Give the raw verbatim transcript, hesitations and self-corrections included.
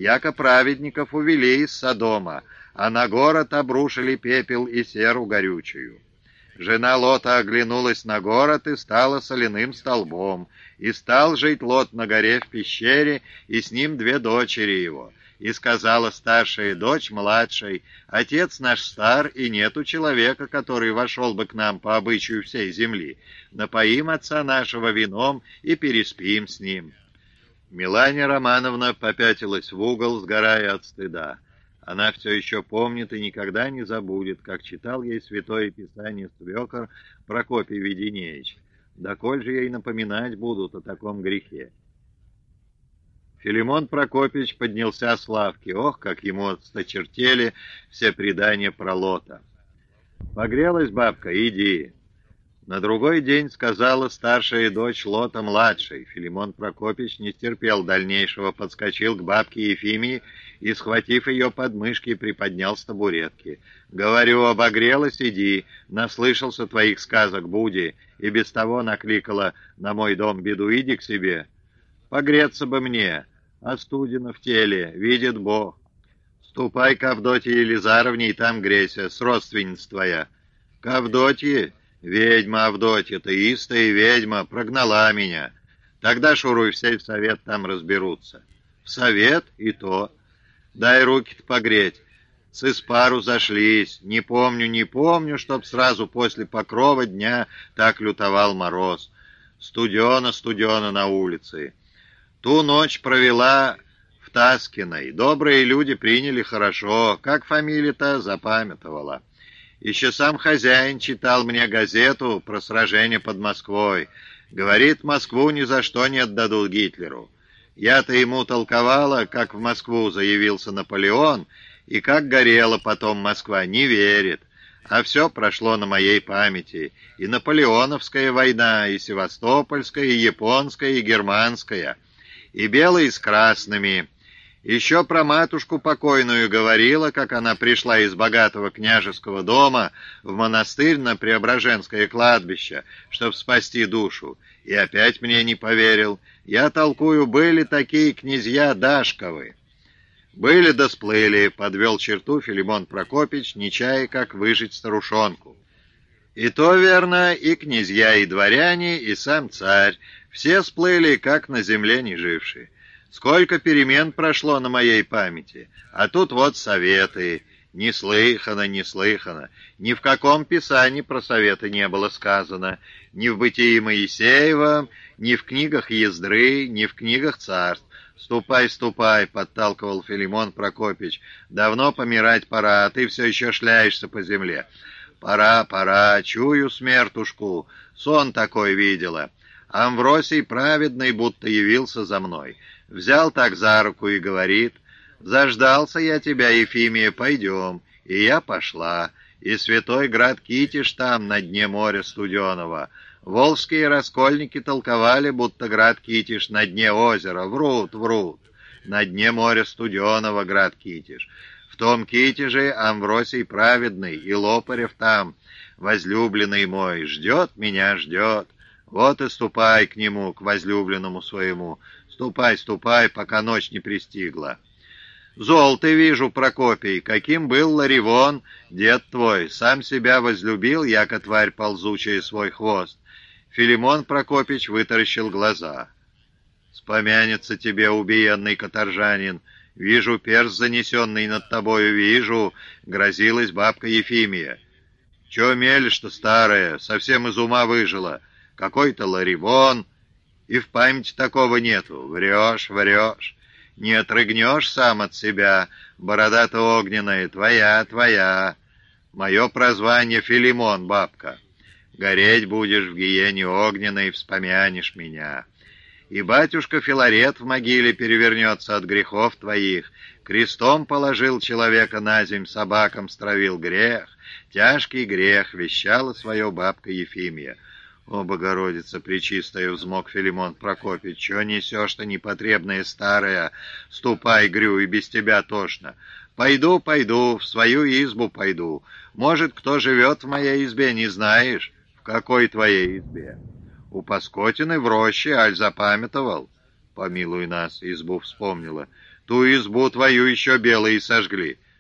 яко праведников увели из Содома, а на город обрушили пепел и серу горючую. Жена Лота оглянулась на город и стала соляным столбом, и стал жить Лот на горе в пещере, и с ним две дочери его. И сказала старшая дочь младшей: «Отец наш стар, и нету человека, который вошел бы к нам по обычаю всей земли. Напоим отца нашего вином и переспим с ним». Мелания Романовна попятилась в угол, сгорая от стыда. Она все еще помнит и никогда не забудет, как читал ей Святое Писание свекор Прокопий Веденеевич. Да коль же ей напоминать будут о таком грехе? Филимон Прокопич поднялся с лавки. Ох, как ему осточертели все предания про Лота. «Погрелась бабка, иди». На другой день сказала старшая дочь Лота младшей. Филимон Прокопич не стерпел дальнейшего, подскочил к бабке Ефимии и, схватив ее под мышки, приподнял с табуретки. «Говорю, обогрелась, иди, наслышался твоих сказок, Буди, и без того накликала на мой дом беду, иди к себе. Погреться бы мне, остудено в теле, видит Бог. Ступай к Авдотье Елизаровне и там грейся, с родственниц твоя». «К Авдотье? Ведьма Авдотья, ты истая ведьма, прогнала меня. Тогда шуруй в сельсовет, там разберутся». «В совет? И то. Дай руки-то погреть. С испару зашлись. Не помню, не помню, чтоб сразу после покрова дня так лютовал мороз. Студено-студено на улице. Ту ночь провела в Таскиной. Добрые люди приняли хорошо. Как фамилия-то запамятовала. Еще сам хозяин читал мне газету про сражение под Москвой. Говорит, Москву ни за что не отдадут Гитлеру. Я-то ему толковала, как в Москву заявился Наполеон, и как горела потом Москва, не верит. А все прошло на моей памяти. И Наполеоновская война, и Севастопольская, и Японская, и Германская, и белые с красными. Еще про матушку покойную говорила, как она пришла из богатого княжеского дома в монастырь на Преображенское кладбище, чтобы спасти душу. И опять мне не поверил. Я толкую, были такие князья Дашковы. Были да сплыли, подвел черту Филимон Прокопич, не чая, как выжить старушонку. И то верно, и князья, и дворяне, и сам царь. Все сплыли, как на земле не жившие. Сколько перемен прошло на моей памяти, а тут вот советы. Неслыхано, неслыхано. Ни в каком писании про советы не было сказано. Ни в бытии Моисеева, ни в книгах Ездры, ни в книгах царств. «Ступай, ступай», — подталкивал Филимон Прокопич. «Давно помирать пора, а ты все еще шляешься по земле». «Пора, пора, чую смертушку. Сон такой видела. Амвросий праведный будто явился за мной. Взял так за руку и говорит: «Заждался я тебя, Ефимия, пойдем». И я пошла. И святой град Китиш там, на дне моря студеного. Волжские раскольники толковали, будто град Китиш на дне озера. Врут, врут. На дне моря студеного град Китиш. В том Китиже Амвросий праведный, и Лопарев там, возлюбленный мой, ждет меня, ждет. Вот и ступай к нему, к возлюбленному своему. Ступай, ступай, пока ночь не пристигла. Зол ты, вижу, Прокопий, каким был Ларивон, дед твой, сам себя возлюбил, яко тварь ползучая свой хвост. Филимон Прокопич вытаращил глаза. Спомянется тебе, убиенный каторжанин, вижу перст, занесенный над тобою, вижу, грозилась бабка Ефимия. Че мелешь-то, старая, совсем из ума выжила? Какой-то Ларивон, и в памяти такого нету. Врешь, врешь. Не отрыгнешь сам от себя, борода-то огненная, твоя, твоя. Мое прозвание Филимон, бабка. Гореть будешь в гиене огненной, вспомянешь меня. И батюшка Филарет в могиле перевернется от грехов твоих. Крестом положил человека на земь, собакам стравил грех. Тяжкий грех, вещала свое бабка Ефимия. «О, Богородица пречистая!» — взмок Филимон Прокопич. «Чего несешь-то, непотребная старая? Ступай, грю, и без тебя тошно. Пойду, пойду, в свою избу пойду. Может, кто живет в моей избе, не знаешь? В какой твоей избе? У Паскотины в роще, аль запамятовал?» «Помилуй нас», — избу вспомнила. Ту избу твою еще белые сожгли.